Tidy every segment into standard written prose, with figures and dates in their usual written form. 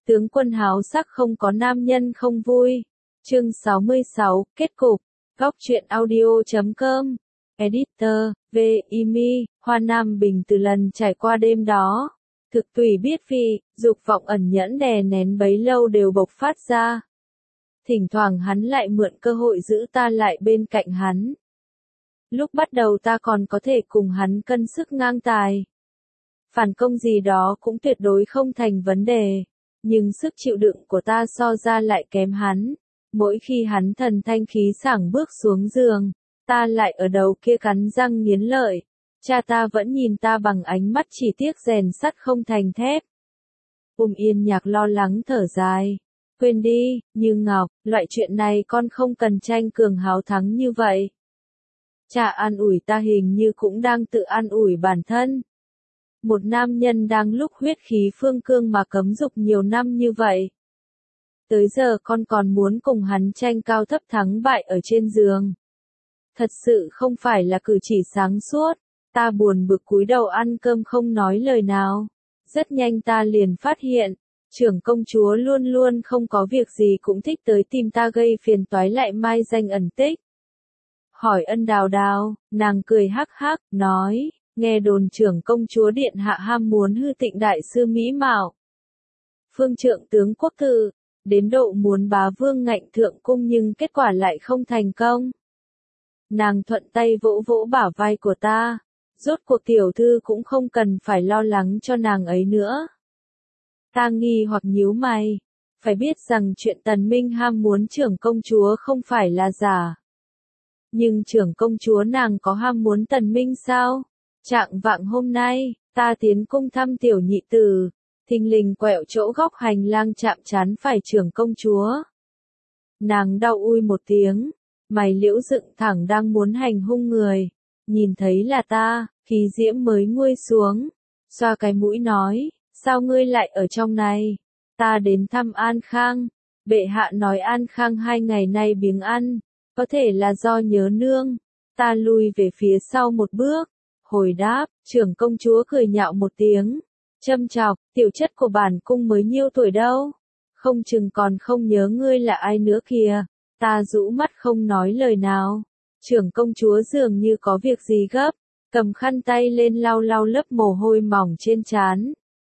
Tướng quân háo sắc không có nam nhân không vui. Chương 66, kết cục. Góc truyện audio.com. Editor, V. Imi, Hoa Nam Bình từ lần trải qua đêm đó. Thực tùy biết vì, dục vọng ẩn nhẫn đè nén bấy lâu đều bộc phát ra. Thỉnh thoảng hắn lại mượn cơ hội giữ ta lại bên cạnh hắn. Lúc bắt đầu ta còn có thể cùng hắn cân sức ngang tài. Phản công gì đó cũng tuyệt đối không thành vấn đề. Nhưng sức chịu đựng của ta so ra lại kém hắn. Mỗi khi hắn thần thanh khí sảng bước xuống giường, ta lại ở đầu kia cắn răng nghiến lợi. Cha ta vẫn nhìn ta bằng ánh mắt chỉ tiếc rèn sắt không thành thép. Yên Nhạc lo lắng thở dài. Quên đi, Như Ngọc, loại chuyện này con không cần tranh cường háo thắng như vậy. Cha an ủi ta hình như cũng đang tự an ủi bản thân. Một nam nhân đang lúc huyết khí phương cương mà cấm dục nhiều năm như vậy. Tới giờ con còn muốn cùng hắn tranh cao thấp thắng bại ở trên giường. Thật sự không phải là cử chỉ sáng suốt. Ta buồn bực cúi đầu ăn cơm không nói lời nào. Rất nhanh ta liền phát hiện, trưởng công chúa luôn luôn không có việc gì cũng thích tới tìm ta gây phiền toái lại mai danh ẩn tích. Hỏi Ân Đào Đào, nàng cười hắc hắc, nói, nghe đồn trưởng công chúa điện hạ ham muốn hư Tịnh đại sư mỹ mạo. Phương trượng tướng quốc tử, đến độ muốn bá vương ngạnh thượng cung nhưng kết quả lại không thành công. Nàng thuận tay vỗ vỗ bả vai của ta, rốt cuộc tiểu thư cũng không cần phải lo lắng cho nàng ấy nữa. Ta nghi hoặc nhíu mày, phải biết rằng chuyện Tần Minh ham muốn trưởng công chúa không phải là giả. Nhưng trưởng công chúa nàng có ham muốn Tần Minh sao? Trạng vạng hôm nay, ta tiến cung thăm tiểu nhị tử, thình lình quẹo chỗ góc hành lang chạm trán phải trưởng công chúa. Nàng đau ui một tiếng, mày liễu dựng thẳng đang muốn hành hung người, nhìn thấy là ta, khí diễm mới nguôi xuống, xoa cái mũi nói, sao ngươi lại ở trong này? Ta đến thăm An Khang, bệ hạ nói An Khang 2 ngày nay biếng ăn, có thể là do nhớ nương. Ta lui về phía sau một bước, hồi đáp, trưởng công chúa cười nhạo một tiếng, châm chọc, tiểu chất của bản cung mới nhiêu tuổi đâu, không chừng còn không nhớ ngươi là ai nữa kìa. Ta rũ mắt không nói lời nào. Trưởng công chúa dường như có việc gì gấp, cầm khăn tay lên lau lau lớp mồ hôi mỏng trên trán.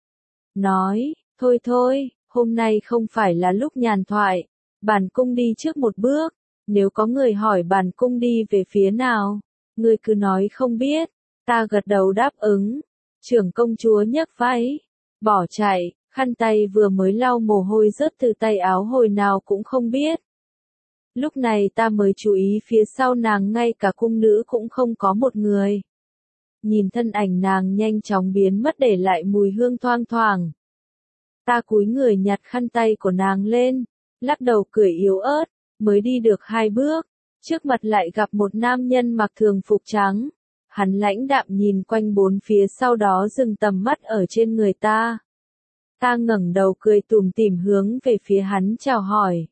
Nói, thôi thôi, hôm nay không phải là lúc nhàn thoại, bản cung đi trước một bước, nếu có người hỏi bản cung đi về phía nào, ngươi cứ nói không biết. Ta gật đầu đáp ứng. Trưởng công chúa nhấc váy, bỏ chạy, khăn tay vừa mới lau mồ hôi rớt từ tay áo hồi nào cũng không biết. Lúc này ta mới chú ý phía sau nàng ngay cả cung nữ cũng không có một người. Nhìn thân ảnh nàng nhanh chóng biến mất để lại mùi hương thoang thoảng. Ta cúi người nhặt khăn tay của nàng lên, lắc đầu cười yếu ớt, mới đi được 2 bước, trước mặt lại gặp một nam nhân mặc thường phục trắng. Hắn lãnh đạm nhìn quanh bốn phía sau đó dừng tầm mắt ở trên người ta. Ta ngẩng đầu cười tủm tỉm hướng về phía hắn chào hỏi.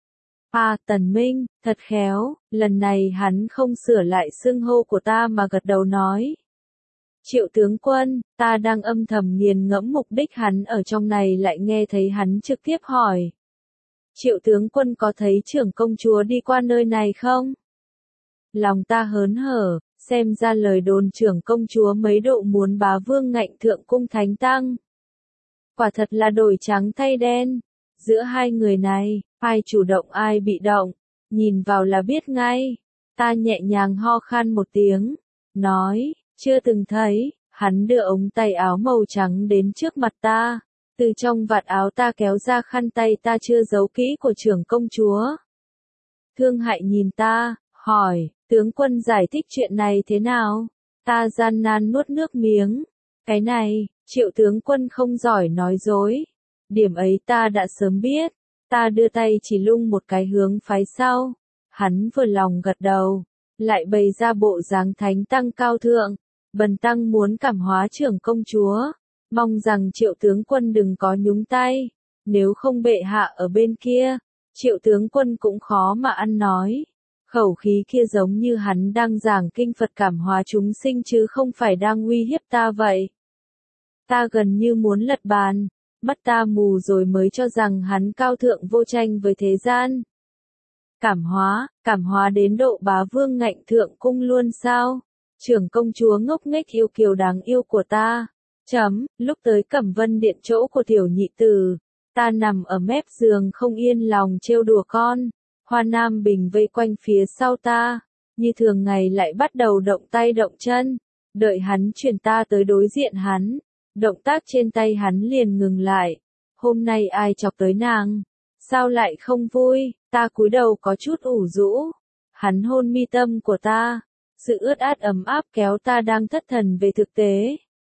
Tần Minh, thật khéo, lần này hắn không sửa lại xưng hô của ta mà gật đầu nói. Triệu tướng quân, ta đang âm thầm nghiền ngẫm mục đích hắn ở trong này lại nghe thấy hắn trực tiếp hỏi. Triệu tướng quân có thấy trưởng công chúa đi qua nơi này không? Lòng ta hớn hở, xem ra lời đồn trưởng công chúa mấy độ muốn bá vương ngạnh thượng cung thánh tăng. Quả thật là đổi trắng thay đen. Giữa hai người này, ai chủ động ai bị động, nhìn vào là biết ngay. Ta nhẹ nhàng ho khan một tiếng, nói, chưa từng thấy. Hắn đưa ống tay áo màu trắng đến trước mặt ta, từ trong vạt áo ta kéo ra khăn tay ta chưa giấu kỹ của trưởng công chúa. Thương Hại nhìn ta, hỏi, tướng quân giải thích chuyện này thế nào? Ta gian nan nuốt nước miếng. Cái này, Triệu tướng quân không giỏi nói dối. Điểm ấy ta đã sớm biết. Ta đưa tay chỉ lung một cái hướng phái sau. Hắn vừa lòng gật đầu, lại bày ra bộ dáng thánh tăng cao thượng. Bần tăng muốn cảm hóa trưởng công chúa, mong rằng Triệu tướng quân đừng có nhúng tay, nếu không bệ hạ ở bên kia, Triệu tướng quân cũng khó mà ăn nói. Khẩu khí kia giống như hắn đang giảng kinh Phật cảm hóa chúng sinh chứ không phải đang uy hiếp ta vậy. Ta gần như muốn lật bàn, mắt ta mù rồi mới cho rằng hắn cao thượng vô tranh với thế gian. Cảm hóa đến độ bá vương ngạnh thượng cung luôn sao? Trưởng công chúa ngốc nghếch yêu kiều đáng yêu của ta. Lúc tới Cẩm Vân điện chỗ của tiểu nhị tử, ta nằm ở mép giường không yên lòng trêu đùa con. Hoa Nam Bình vây quanh phía sau ta, như thường ngày lại bắt đầu động tay động chân, đợi hắn chuyển ta tới đối diện hắn. Động tác trên tay hắn liền ngừng lại. Hôm nay ai chọc tới nàng? Sao lại không vui? Ta cúi đầu có chút ủ rũ. Hắn hôn mi tâm của ta. Sự ướt át ấm áp kéo ta đang thất thần về thực tế.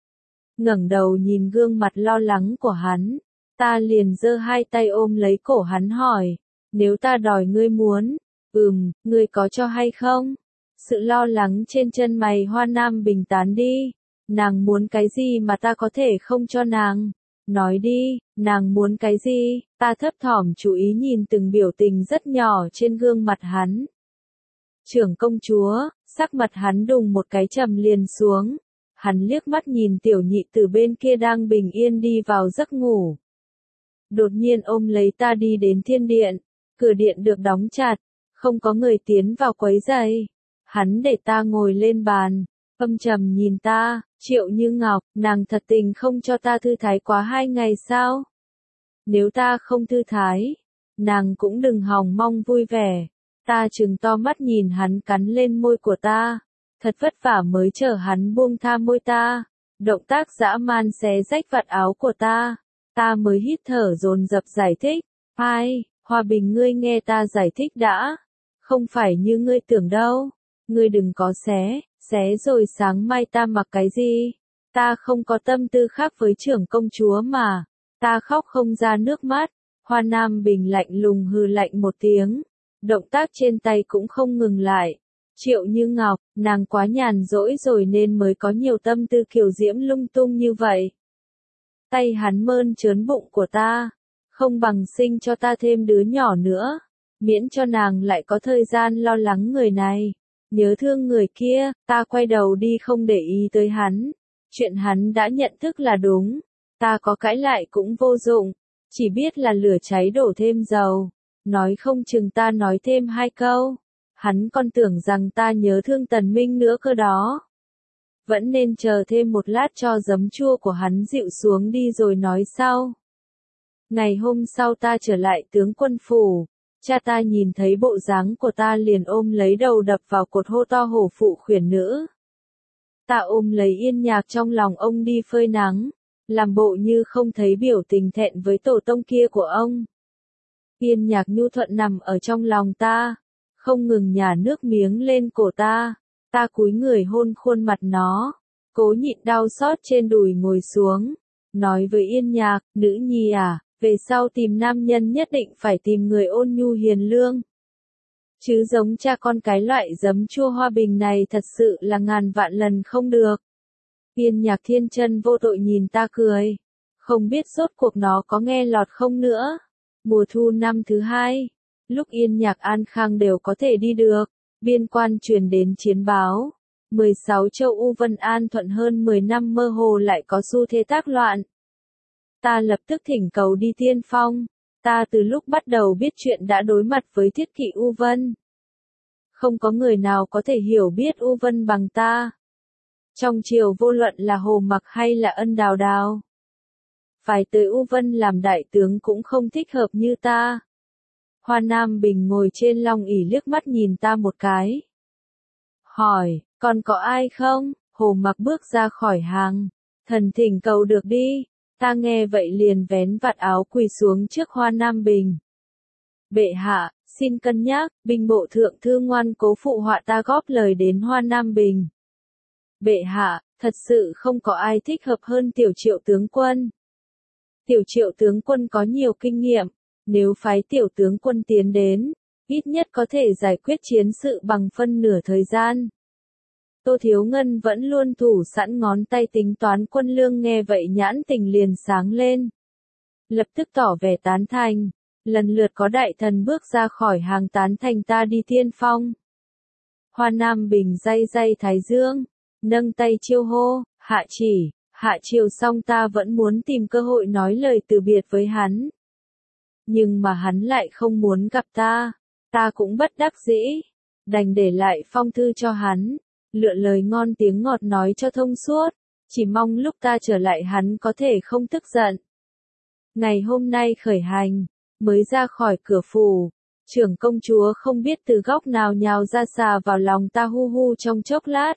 Ngẩng đầu nhìn gương mặt lo lắng của hắn. Ta liền giơ hai tay ôm lấy cổ hắn hỏi. Nếu ta đòi ngươi muốn, ngươi có cho hay không? Sự lo lắng trên chân mày Hoa Nam Bình tán đi. Nàng muốn cái gì mà ta có thể không cho nàng? Nói đi, nàng muốn cái gì? Ta thấp thỏm chú ý nhìn từng biểu tình rất nhỏ trên gương mặt hắn. Trưởng công chúa, sắc mặt hắn đùng một cái trầm liền xuống. Hắn liếc mắt nhìn tiểu nhị từ bên kia đang bình yên đi vào giấc ngủ. Đột nhiên ôm lấy ta đi đến thiên điện. Cửa điện được đóng chặt, không có người tiến vào quấy rầy. Hắn để ta ngồi lên bàn, âm trầm nhìn ta. Triệu Như Ngọc, nàng thật tình không cho ta thư thái quá 2 ngày sao? Nếu ta không thư thái, nàng cũng đừng hòng mong vui vẻ. Ta trừng to mắt nhìn hắn cắn lên môi của ta. Thật vất vả mới chờ hắn buông tha môi ta. Động tác dã man xé rách vạt áo của ta. Ta mới hít thở dồn dập giải thích. Ai, Hòa Bình ngươi nghe ta giải thích đã. Không phải như ngươi tưởng đâu. Ngươi đừng có xé rồi sáng mai ta mặc cái gì? Ta không có tâm tư khác với trưởng công chúa mà. Ta khóc không ra nước mắt. Hoa Nam Bình lạnh lùng hừ lạnh một tiếng. Động tác trên tay cũng không ngừng lại. Triệu Như Ngọc, nàng quá nhàn rỗi rồi nên mới có nhiều tâm tư kiều diễm lung tung như vậy. Tay hắn mơn trớn bụng của ta. Không bằng sinh cho ta thêm đứa nhỏ nữa. Miễn cho nàng lại có thời gian lo lắng người này. Nhớ thương người kia, ta quay đầu đi không để ý tới hắn. Chuyện hắn đã nhận thức là đúng. Ta có cãi lại cũng vô dụng. Chỉ biết là lửa cháy đổ thêm dầu. Nói không chừng ta nói thêm 2 câu. Hắn còn tưởng rằng ta nhớ thương Tần Minh nữa cơ đó. Vẫn nên chờ thêm một lát cho giấm chua của hắn dịu xuống đi rồi nói sau. Ngày hôm sau ta trở lại tướng quân phủ. Cha ta nhìn thấy bộ dáng của ta liền ôm lấy đầu đập vào cột hô to hổ phụ khuyển nữ. Ta ôm lấy Yên Nhạc trong lòng ông đi phơi nắng, làm bộ như không thấy biểu tình thẹn với tổ tông kia của ông. Yên Nhạc nhu thuận nằm ở trong lòng ta, không ngừng nhả nước miếng lên cổ ta. Ta cúi người hôn khuôn mặt nó, cố nhịn đau xót trên đùi ngồi xuống, nói với Yên Nhạc, nữ nhi à. Về sau tìm nam nhân nhất định phải tìm người ôn nhu hiền lương. Chứ giống cha con cái loại giấm chua Hoa Bình này thật sự là ngàn vạn lần không được. Yên Nhạc thiên chân vô tội nhìn ta cười. Không biết rốt cuộc nó có nghe lọt không nữa. Mùa thu năm thứ 2, lúc Yên Nhạc an khang đều có thể đi được, biên quan truyền đến chiến báo. 16 châu U Vân An thuận hơn 10 năm mơ hồ lại có xu thế tác loạn. Ta lập tức thỉnh cầu đi tiên phong. Ta từ lúc bắt đầu biết chuyện đã đối mặt với thiết kỵ U Vân. Không có người nào có thể hiểu biết U Vân bằng ta. Trong triều vô luận là Hồ Mặc hay là Ân Đào Đào. Phải tới U Vân làm đại tướng cũng không thích hợp như ta. Hoa Nam Bình ngồi trên long ỷ liếc mắt nhìn ta một cái. Hỏi, còn có ai không? Hồ Mặc bước ra khỏi hàng. Thần thỉnh cầu được đi. Ta nghe vậy liền vén vạt áo quỳ xuống trước Hoa Nam Bình. Bệ hạ, xin cân nhắc, binh bộ thượng thư ngoan cố phụ họa ta góp lời đến Hoa Nam Bình. Bệ hạ, thật sự không có ai thích hợp hơn Tiểu Triệu tướng quân. Tiểu Triệu tướng quân có nhiều kinh nghiệm, nếu phái Tiểu tướng quân tiến đến, ít nhất có thể giải quyết chiến sự bằng phân nửa thời gian. Tô Thiếu Ngân vẫn luôn thủ sẵn ngón tay tính toán quân lương nghe vậy nhãn tình liền sáng lên. Lập tức tỏ vẻ tán thành, lần lượt có đại thần bước ra khỏi hàng tán thành ta đi tiên phong. Hoa Nam Bình day day thái dương, nâng tay chiêu hô, hạ Hạ chiều xong ta vẫn muốn tìm cơ hội nói lời từ biệt với hắn. Nhưng mà hắn lại không muốn gặp ta. Ta cũng bất đắc dĩ. Đành để lại phong thư cho hắn. Lựa lời ngon tiếng ngọt nói cho thông suốt. Chỉ mong lúc ta trở lại hắn có thể không tức giận. Ngày hôm nay khởi hành. Mới ra khỏi cửa phủ. Trưởng công chúa không biết từ góc nào nhào ra xà vào lòng ta hu hu trong chốc lát.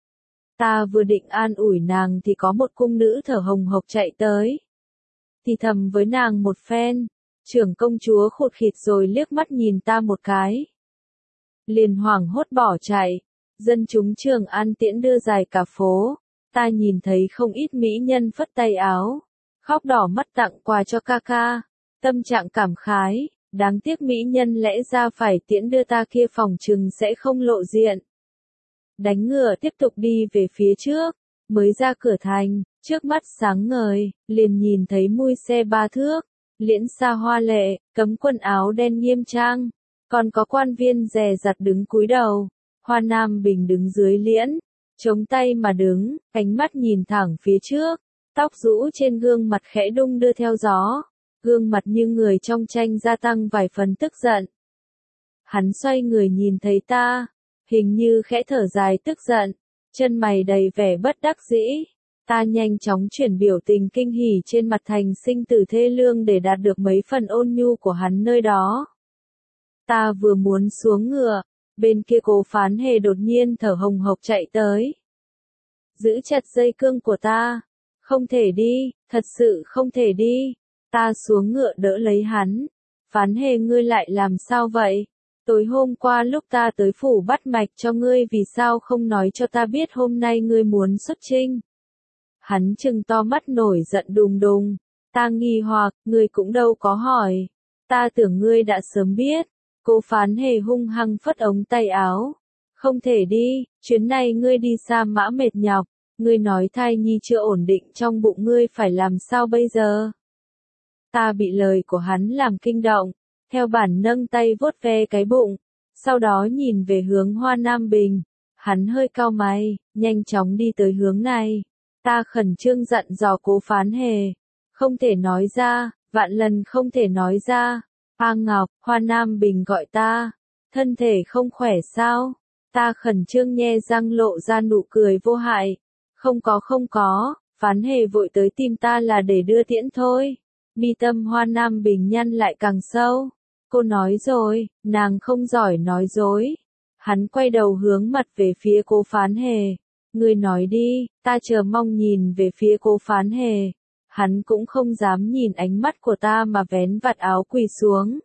Ta vừa định an ủi nàng thì có một cung nữ thở hồng hộc chạy tới. Thì thầm với nàng một phen. Trưởng công chúa khụt khịt rồi liếc mắt nhìn ta một cái. Liền hoảng hốt bỏ chạy. Dân chúng Trường An tiễn đưa dài cả phố. Ta nhìn thấy không ít mỹ nhân phất tay áo. Khóc đỏ mắt tặng quà cho ca ca. Tâm trạng cảm khái. Đáng tiếc mỹ nhân lẽ ra phải tiễn đưa ta kia phòng chừng sẽ không lộ diện. Đánh ngựa tiếp tục đi về phía trước. Mới ra cửa thành, trước mắt sáng ngời, liền nhìn thấy mui xe 3 thước. Liễn xa hoa lệ, cấm quần áo đen nghiêm trang. Còn có quan viên dè dặt đứng cúi đầu. Hoa Nam Bình đứng dưới liễn. Chống tay mà đứng, ánh mắt nhìn thẳng phía trước. Tóc rũ trên gương mặt khẽ đung đưa theo gió. Gương mặt như người trong tranh gia tăng vài phần tức giận. Hắn xoay người nhìn thấy ta. Hình như khẽ thở dài tức giận. Chân mày đầy vẻ bất đắc dĩ. Ta nhanh chóng chuyển biểu tình kinh hỉ trên mặt thành sinh tử thê lương để đạt được mấy phần ôn nhu của hắn nơi đó. Ta vừa muốn xuống ngựa, bên kia Cố Phán Hề đột nhiên thở hồng hộc chạy tới. Giữ chặt dây cương của ta. Không thể đi, thật sự không thể đi. Ta xuống ngựa đỡ lấy hắn. Phán Hề ngươi lại làm sao vậy? Tối hôm qua lúc ta tới phủ bắt mạch cho ngươi vì sao không nói cho ta biết hôm nay ngươi muốn xuất chinh? Hắn trừng to mắt nổi giận đùng đùng. Ta nghi hoặc, ngươi cũng đâu có hỏi. Ta tưởng ngươi đã sớm biết. Cố Phán Hề hung hăng phất ống tay áo. Không thể đi, chuyến này ngươi đi xa mã mệt nhọc. Ngươi nói thai nhi chưa ổn định trong bụng ngươi phải làm sao bây giờ? Ta bị lời của hắn làm kinh động. Theo bản nâng tay vuốt ve cái bụng. Sau đó nhìn về hướng Hoa Nam Bình. Hắn hơi cau mày, nhanh chóng đi tới hướng này. Ta khẩn trương dặn dò Cố Phán Hề. Không thể nói ra, vạn lần không thể nói ra. A Ngọc, Hoa Nam Bình gọi ta. Thân thể không khỏe sao? Ta khẩn trương nhe răng lộ ra nụ cười vô hại. Không có, Phán Hề vội tới tìm ta là để đưa tiễn thôi. Mi tâm Hoa Nam Bình nhăn lại càng sâu. Cô nói rồi, nàng không giỏi nói dối. Hắn quay đầu hướng mặt về phía Cố Phán Hề. Ngươi nói đi, ta chờ mong nhìn về phía Cố Phán Hề. Hắn cũng không dám nhìn ánh mắt của ta mà vén vạt áo quỳ xuống.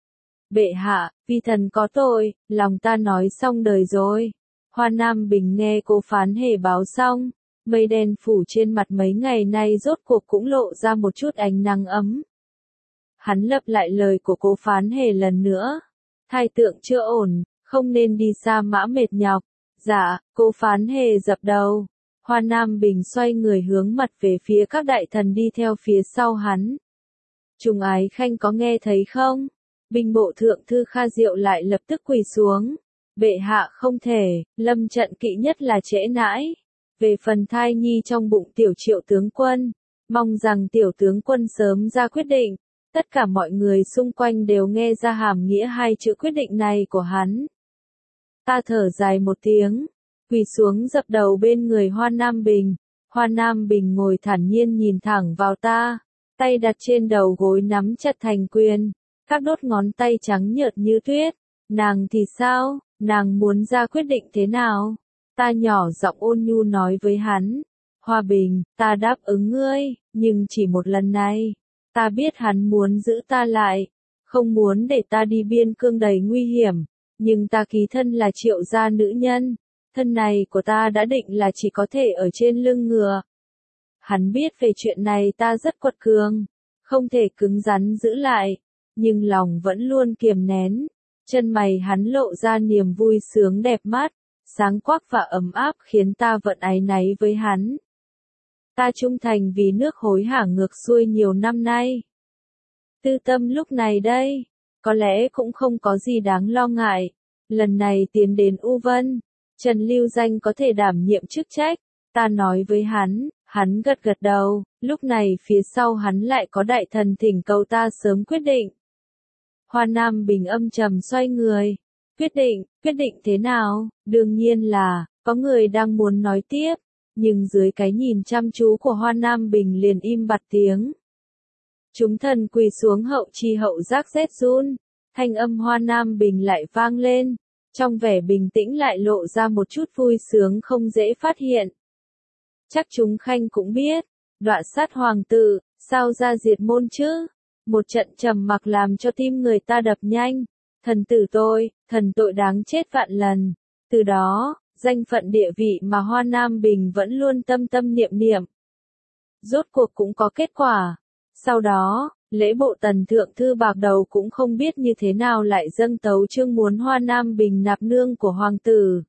Bệ hạ, vi thần có tội, lòng ta nói xong đời rồi. Hoa Nam Bình nghe Cố Phán Hề báo xong. Mây đen phủ trên mặt mấy ngày nay rốt cuộc cũng lộ ra một chút ánh nắng ấm. Hắn lặp lại lời của Cố Phán Hề lần nữa. Thai tượng chưa ổn, không nên đi xa mã mệt nhọc. Dạ, Cố Phán Hề dập đầu. Hoa Nam Bình xoay người hướng mặt về phía các đại thần đi theo phía sau hắn. Trùng Ái Khanh có nghe thấy không? Binh bộ thượng thư Kha Diệu lại lập tức quỳ xuống. Bệ hạ không thể, lâm trận kỵ nhất là trễ nãi. Về phần thai nhi trong bụng tiểu Triệu tướng quân, mong rằng tiểu tướng quân sớm ra quyết định. Tất cả mọi người xung quanh đều nghe ra hàm nghĩa hai chữ quyết định này của hắn. Ta thở dài một tiếng, quỳ xuống dập đầu bên người Hoa Nam Bình. Hoa Nam Bình ngồi thản nhiên nhìn thẳng vào ta, tay đặt trên đầu gối nắm chặt thành quyền, các đốt ngón tay trắng nhợt như tuyết. Nàng thì sao, nàng muốn ra quyết định thế nào? Ta nhỏ giọng ôn nhu nói với hắn. Hoa Bình, ta đáp ứng ngươi, nhưng chỉ một lần này. Ta biết hắn muốn giữ ta lại, không muốn để ta đi biên cương đầy nguy hiểm, nhưng ta ký thân là Triệu gia nữ nhân, thân này của ta đã định là chỉ có thể ở trên lưng ngựa. Hắn biết về chuyện này ta rất quật cường, không thể cứng rắn giữ lại, nhưng lòng vẫn luôn kiềm nén. Chân mày hắn lộ ra niềm vui sướng đẹp mắt, sáng quắc và ấm áp khiến ta vẫn áy náy với hắn. Ta trung thành vì nước hối hả ngược xuôi nhiều năm nay. Tư tâm lúc này đây, có lẽ cũng không có gì đáng lo ngại. Lần này tiến đến U Vân, Trần Lưu Danh có thể đảm nhiệm chức trách. Ta nói với hắn Hắn gật gật đầu, lúc này phía sau hắn lại có đại thần thỉnh cầu ta sớm quyết định. Hoa Nam Bình âm trầm xoay người. Quyết định thế nào? Đương nhiên là, có người đang muốn nói tiếp, nhưng dưới cái nhìn chăm chú của Hoa Nam Bình liền im bặt tiếng. Chúng thần quỳ xuống hậu chi hậu giác rét run, thanh âm Hoa Nam Bình lại vang lên, trong vẻ bình tĩnh lại lộ ra một chút vui sướng không dễ phát hiện. Chắc chúng khanh cũng biết, đọa sát hoàng tử, sao ra diệt môn chứ? Một trận trầm mặc làm cho tim người ta đập nhanh. Thần tử tôi, thần tội đáng chết vạn lần. Từ đó, danh phận địa vị mà Hoa Nam Bình vẫn luôn tâm tâm niệm niệm. Rốt cuộc cũng có kết quả. Sau đó, lễ bộ tần thượng thư bạc đầu cũng không biết như thế nào lại dâng tấu chương muốn Hoa Nam Bình nạp nương của hoàng tử.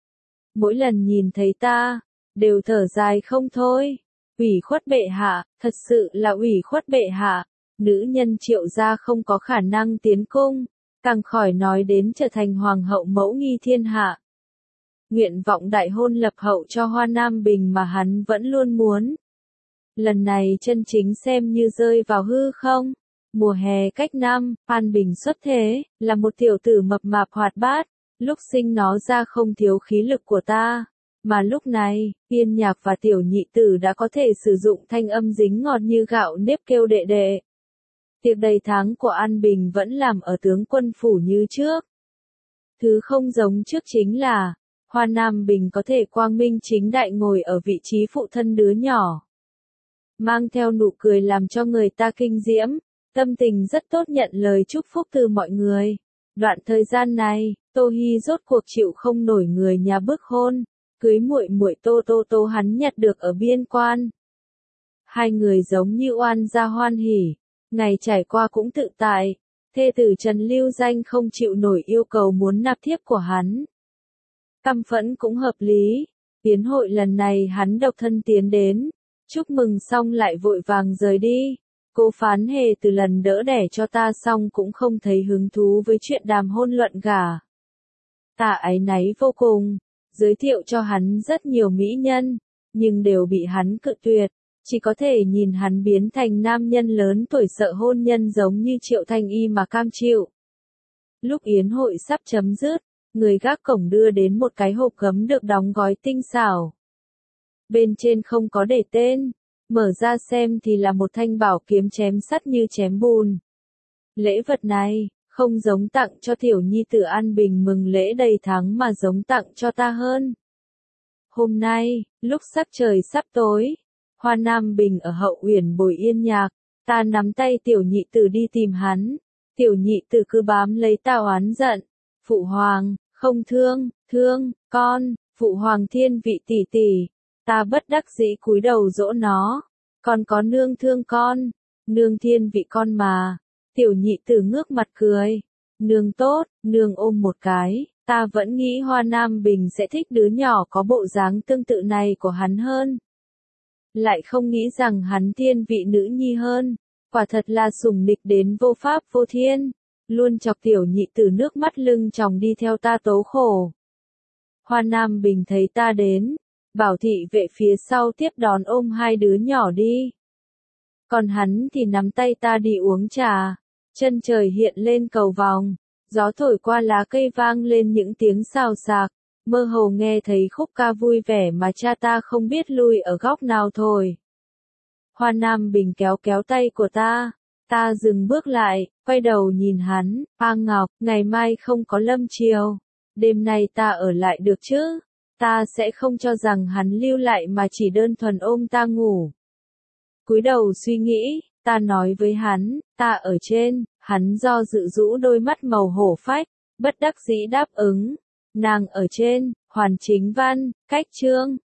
Mỗi lần nhìn thấy ta, đều thở dài không thôi. Ủy khuất bệ hạ, thật sự là ủy khuất bệ hạ. Nữ nhân Triệu gia không có khả năng tiến cung, càng khỏi nói đến trở thành hoàng hậu mẫu nghi thiên hạ. Nguyện vọng đại hôn lập hậu cho Hoa Nam Bình mà hắn vẫn luôn muốn. Lần này chân chính xem như rơi vào hư không. Mùa hè cách năm, An Bình xuất thế, là một tiểu tử mập mạp hoạt bát, lúc sinh nó ra không thiếu khí lực của ta. Mà lúc này, Yên Nhạc và tiểu nhị tử đã có thể sử dụng thanh âm dính ngọt như gạo nếp kêu đệ đệ. Tiệc đầy tháng của An Bình vẫn làm ở tướng quân phủ như trước. Thứ không giống trước chính là, Hoa Nam Bình có thể quang minh chính đại ngồi ở vị trí phụ thân đứa nhỏ. Mang theo nụ cười làm cho người ta kinh diễm, tâm tình rất tốt nhận lời chúc phúc từ mọi người. Đoạn thời gian này, Tô Hi rốt cuộc chịu không nổi người nhà bức hôn, cưới muội muội Tô hắn nhặt được ở biên quan. Hai người giống như oan gia hoan hỉ. Ngày trải qua cũng tự tại, thê tử Trần Lưu Danh không chịu nổi yêu cầu muốn nạp thiếp của hắn. Căm phẫn cũng hợp lý, yến hội lần này hắn độc thân tiến đến, chúc mừng xong lại vội vàng rời đi. Cô Phán Hề từ lần đỡ đẻ cho ta xong cũng không thấy hứng thú với chuyện đàm hôn luận gả. Ta áy náy vô cùng, giới thiệu cho hắn rất nhiều mỹ nhân, nhưng đều bị hắn cự tuyệt. Chỉ có thể nhìn hắn biến thành nam nhân lớn tuổi sợ hôn nhân giống như Triệu Thanh Y mà cam chịu. Lúc yến hội sắp chấm dứt, người gác cổng đưa đến một cái hộp gấm được đóng gói tinh xảo. Bên trên không có để tên, mở ra xem thì là một thanh bảo kiếm chém sắt như chém bùn. Lễ vật này, không giống tặng cho tiểu nhi tử An Bình mừng lễ đầy tháng mà giống tặng cho ta hơn. Hôm nay, lúc sắc trời sắp tối, Hoa Nam Bình ở Hậu Uyển bồi Yên Nhạc, ta nắm tay tiểu nhị tử đi tìm hắn. Tiểu nhị tử cứ bám lấy ta oán giận. Phụ hoàng, không thương, con, phụ hoàng thiên vị tỷ tỷ. Ta bất đắc dĩ cúi đầu dỗ nó. Con có nương thương con, nương thiên vị con mà. Tiểu nhị tử ngước mặt cười. Nương tốt, nương ôm một cái. Ta vẫn nghĩ Hoa Nam Bình sẽ thích đứa nhỏ có bộ dáng tương tự này của hắn hơn. Lại không nghĩ rằng hắn thiên vị nữ nhi hơn, quả thật là sủng nịch đến vô pháp vô thiên, luôn chọc tiểu nhị tử nước mắt lưng tròng đi theo ta tố khổ. Hoa Nam Bình thấy ta đến, bảo thị vệ phía sau tiếp đón ôm hai đứa nhỏ đi. Còn hắn thì nắm tay ta đi uống trà, chân trời hiện lên cầu vòng, gió thổi qua lá cây vang lên những tiếng xào xạc. Mơ hồ nghe thấy khúc ca vui vẻ mà cha ta không biết lui ở góc nào thôi. Hoa Nam Bình kéo kéo tay của ta dừng bước lại, quay đầu nhìn hắn, A Ngọc, ngày mai không có lâm chiều, đêm nay ta ở lại được chứ, ta sẽ không cho rằng hắn lưu lại mà chỉ đơn thuần ôm ta ngủ. Cúi đầu suy nghĩ, ta nói với hắn, ta ở trên, hắn do dự rũ đôi mắt màu hổ phách, bất đắc dĩ đáp ứng. Nàng ở trên, Hoàn Chính Văn, cách chương.